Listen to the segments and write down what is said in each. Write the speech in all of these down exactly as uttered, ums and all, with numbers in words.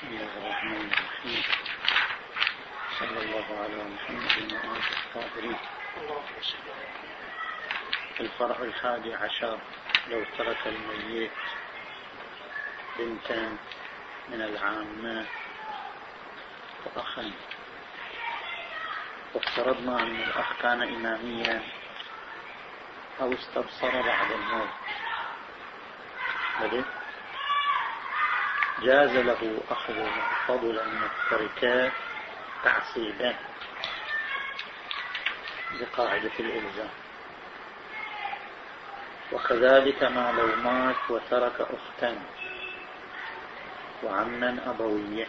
بسم الله الرحمن الرحيم. صلى الله على محمد وآله الطاهرين. الفرع الحادي عشر: لو ترك الميت بنتا من العامة وأخا، وافترضنا أن الأخ كان إماميا أو استبصر بعد الموت، بل جاز له أخذ ما فضل من التركات تعصيبا بقاعدة الإلزام. وكذلك ما لو مات وترك أختا وعما أبويا،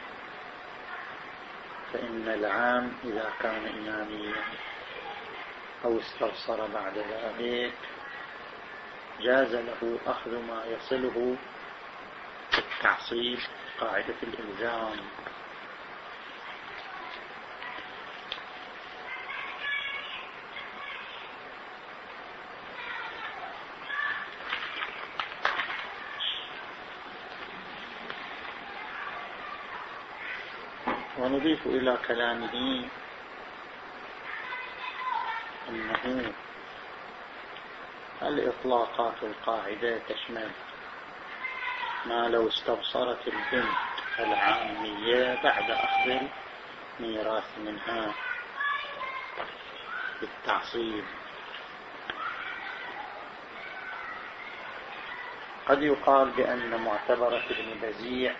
فإن العام إذا كان إماميا أو استبصر بعد ذلك جاز له أخذ ما يصله التعصيب قاعدة الإلزام. ونضيف إلى كلامه أنه الإطلاقات القاعدة تشمل ما لو استبصرت البنت العامية بعد أخذ الميراث منها بالتعصيب. قد يقال بأن معتبرة ابن بزيع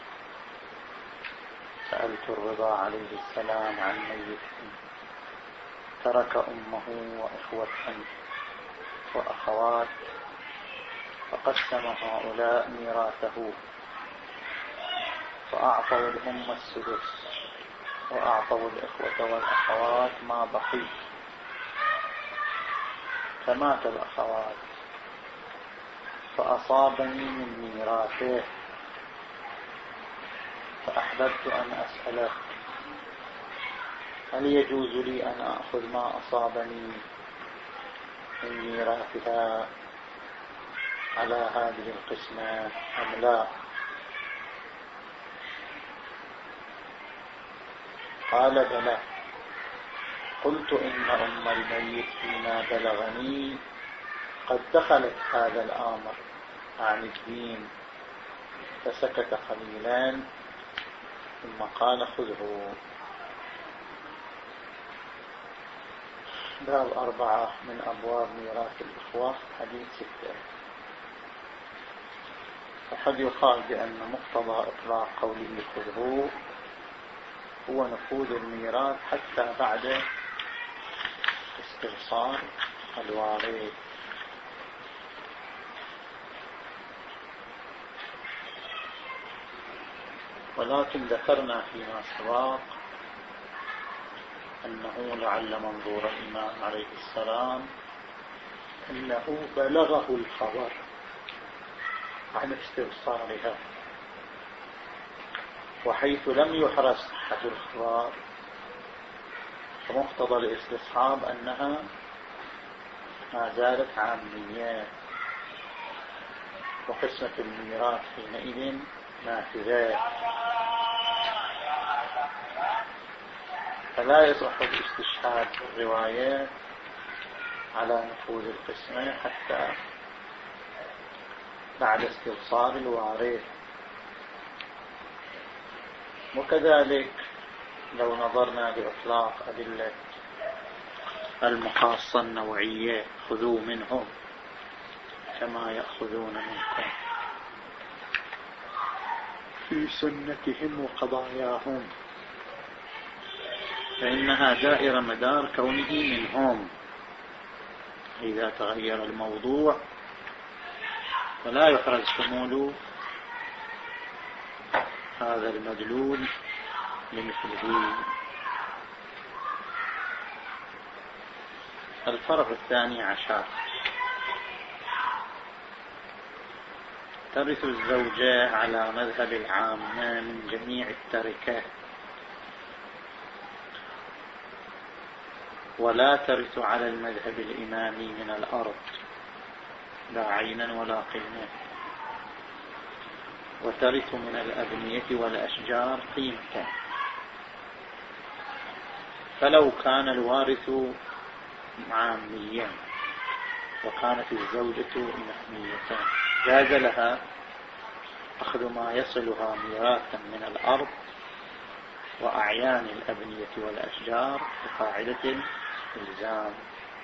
سألت الرضا عليه السلام عن ميت ترك أمه وإخوة وأخوات، فقسم هؤلاء ميراثه فأعطوا الأم السدس وأعطوا الإخوة والأخوات ما بقي، فمات الأخوات فأصابني من ميراثه، فأحببت أن أسألك هل يجوز لي أن أخذ ما أصابني من ميراثها على هذه القسمة أم لا؟ قال بلى. قلت إن أم الميت فيما بلغني قد دخلت هذا الأمر عن الدين، فسكت قليلا ثم قال خذه. باب أربعة من أبواب ميراث الإخوة، حديث ستة. وقد يقال بأن مقتضى إطلاق قوله خذه هو نفوذ الميراث حتى بعد استبصار الوارث. ولكن ذكرنا فيما سبق أنه لعل منظور الإمام عليه السلام أنه بلغه الخبر عن استبصارها، وحيث لم يحرز صحة الخبر فمقتضى الاستصحاب أنها ما زالت عامية، وقسمة الميراث حينئذ نافذة، فلا يصح الاستشهاد بالرواية على نفوذ القسمة حتى بعد استبصار الوارث. وكذلك لو نظرنا بإطلاق أدلة المخاصة النوعية خذوا منهم كما يأخذون منكم في سنتهم وقضاياهم، فإنها دائرة مدار كونه منهم. إذا تغير الموضوع فلا يحرز شمول هذا المدلول لمثله. الفرع الثاني عشر: ترث الزوجة على مذهب العامة من جميع التركات، ولا ترث على المذهب الإمامي من الأرض لا عينا ولا قيمة. وترث من الأبنية والأشجار قيمة. فلو كان الوارث عاميا وكانت الزوجة إمامية جاز لها أخذ ما يصلها ميراثا من الأرض وأعيان الأبنية والأشجار بقاعدة الإلزام.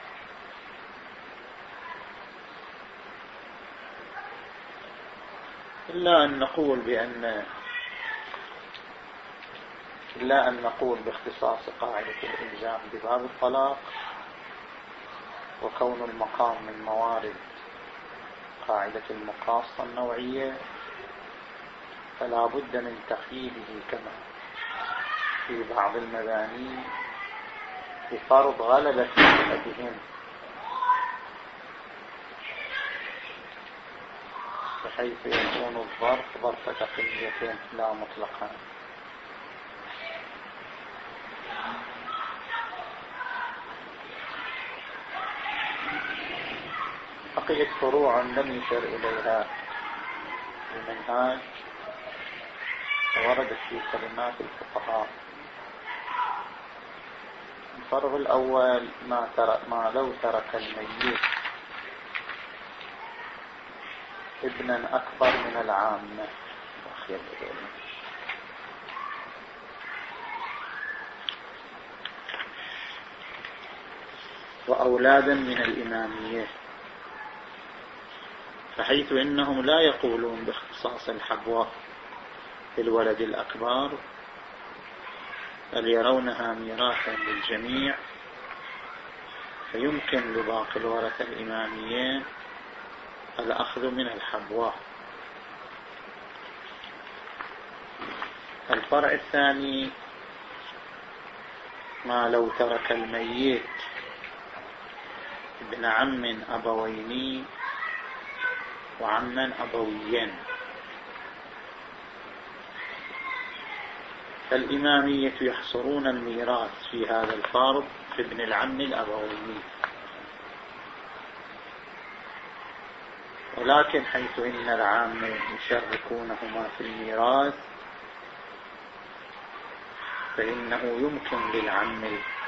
إلا أن نقول بأن إلا أن نقول باختصاص قاعدة الإلزام بباب الطلاق، وكون المقام من موارد قاعدة المقاصة النوعية، فلا بد من تقييده كما في بعض المباني بفرض غلبة بهم، بحيث يكون الظرف ظرف تقيية لا مطلقا. بقيت فروع لم يشر إليها المنهاج وردت في كلمات الفقهاء. الفرع الأول ما, ترك ما لو ترك الميت ابنا أكبر من العامة وأولادا من الإمامية، فحيث إنهم لا يقولون باختصاص الحبوة في الولد الأكبر بل يرونها ميراثا للجميع، فيمكن لباقي الورثة الإماميين الأخذ من الحبوة. الفرع الثاني ما لو ترك الميت ابن عم أبوين وعما أبويا، فالإمامية يحصرون الميراث في هذا الفرض في ابن العم الأبوي، ولكن حيث إن العام يشاركونهما في الميراث فإنه يمكن للعم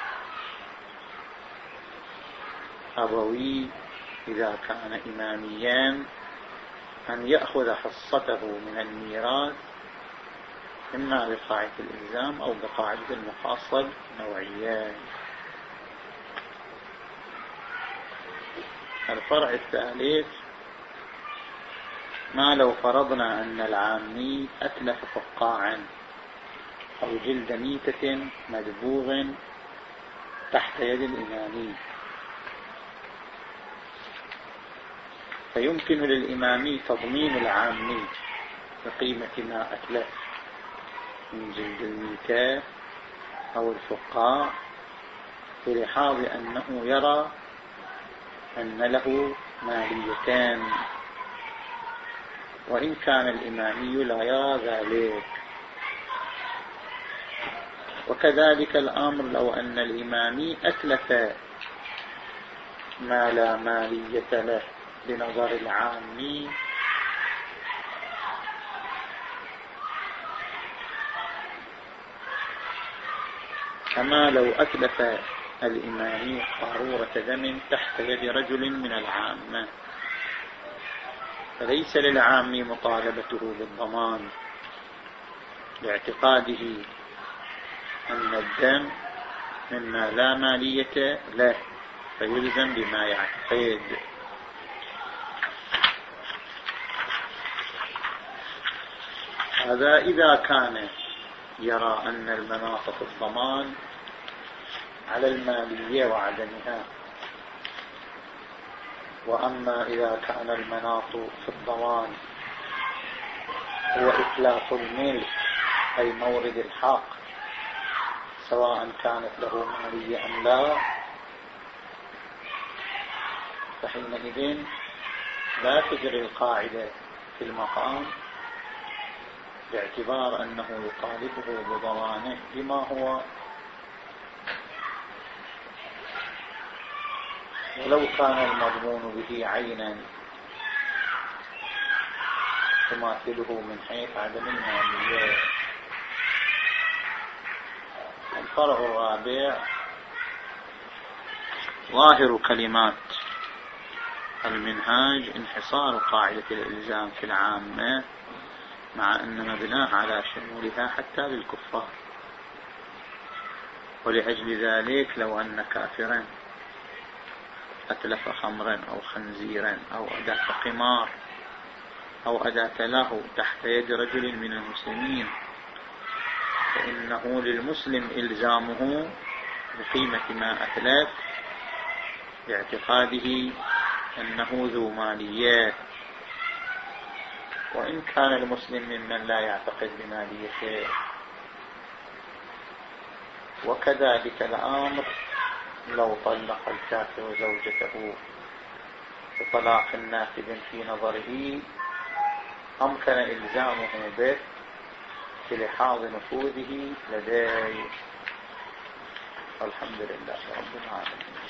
الأبوي إذا كان إماميا أن يأخذ حصته من الميراث إما بقاعدة الإلزام أو بقاعدة المفاصل نوعيان. الفرع الثالث ما لو فرضنا أن العامي أتلف فقاعا أو جلد ميتة مدبوغ تحت يد الإمامي، فيمكن للإمامي تضمين العامي بقيمة ما أتلف من جلد الميتة أو الفقاع، بلحاظ أنه يرى أن له ماليتان، وإن كان الإمامي لا يرى ذلك. وكذلك الأمر لو أن الإمامي أتلف ما لا مالية له بنظر العامي، كما لو أتلف الإمامي قارورة دم تحت يد رجل من العامة، فليس للعامي مطالبته بالضمان لاعتقاده أن الدم مما لا مالية له، فيلزم بما يعتقد. هذا إذا كان يرى أن المناط في الضمان على المالية وعدمها. وأما إذا كان المناط في الضمان هو إتلاف الملك أي مورد الحق سواء كانت له مالية أم لا، فحينئذ لا تجري القاعدة في المقام باعتبار أنه يطالبه بضمانه بما هو ولو كان المضمون به عينا تماثله من حيث عدم المالية. الفرع الرابع: ظاهر كلمات المنهاج انحصار قاعدة الإلزام في العامة، مع أن مبناه على شمولها حتى للكفار. ولأجل ذلك لو أن كافرا أتلف خمرا أو خنزيرا أو أداة قمار أو أداة له تحت يد رجل من المسلمين، فإنه للمسلم إلزامه بقيمة ما أتلف باعتقاده أنه ذو مالية، وإن كان المسلم ممن لا يعتقد بماليته. وكذلك الأمر لو طلق الكافر زوجته بطلاق نافذ في نظره، أمكن إلزامه به لحاظ نفوذه لديه. والحمد لله رب العالمين.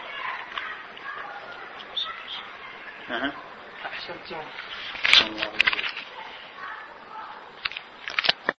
أحسنتم.